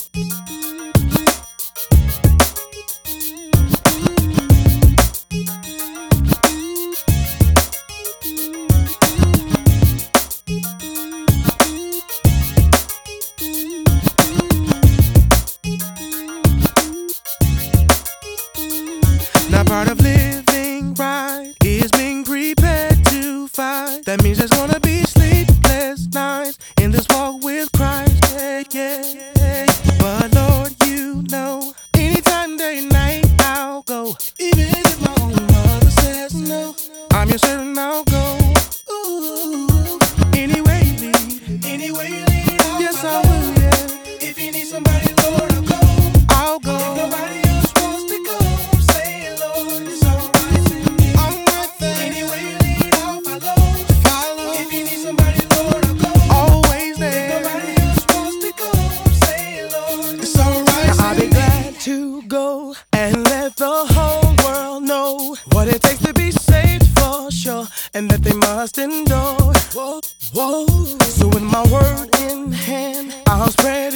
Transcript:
Now part of living right is being prepared to fight. That means there's gonna be sleepless nights in this walk with Christ. Yeah, yeah, yeah. But Lord, you know, anytime, day and night, I'll go. Even if my own mother says no, I'm your servant, I'll go. Ooh, anyway you lead, yes I will, yeah. If you need somebody, Lord, I'll go. I'll go. If nobody else wants to go, say, Lord, it's alright with me. I'm right there. Anyway you lead, I'll follow. If you need somebody, Lord, I'll go. Always there. If nobody else wants to go, say, Lord, it's alright. Now I'll be glad to go and let the whole world know what it takes to be saved for sure, and that they must endure. Whoa, whoa. So with my word in hand, I'll spread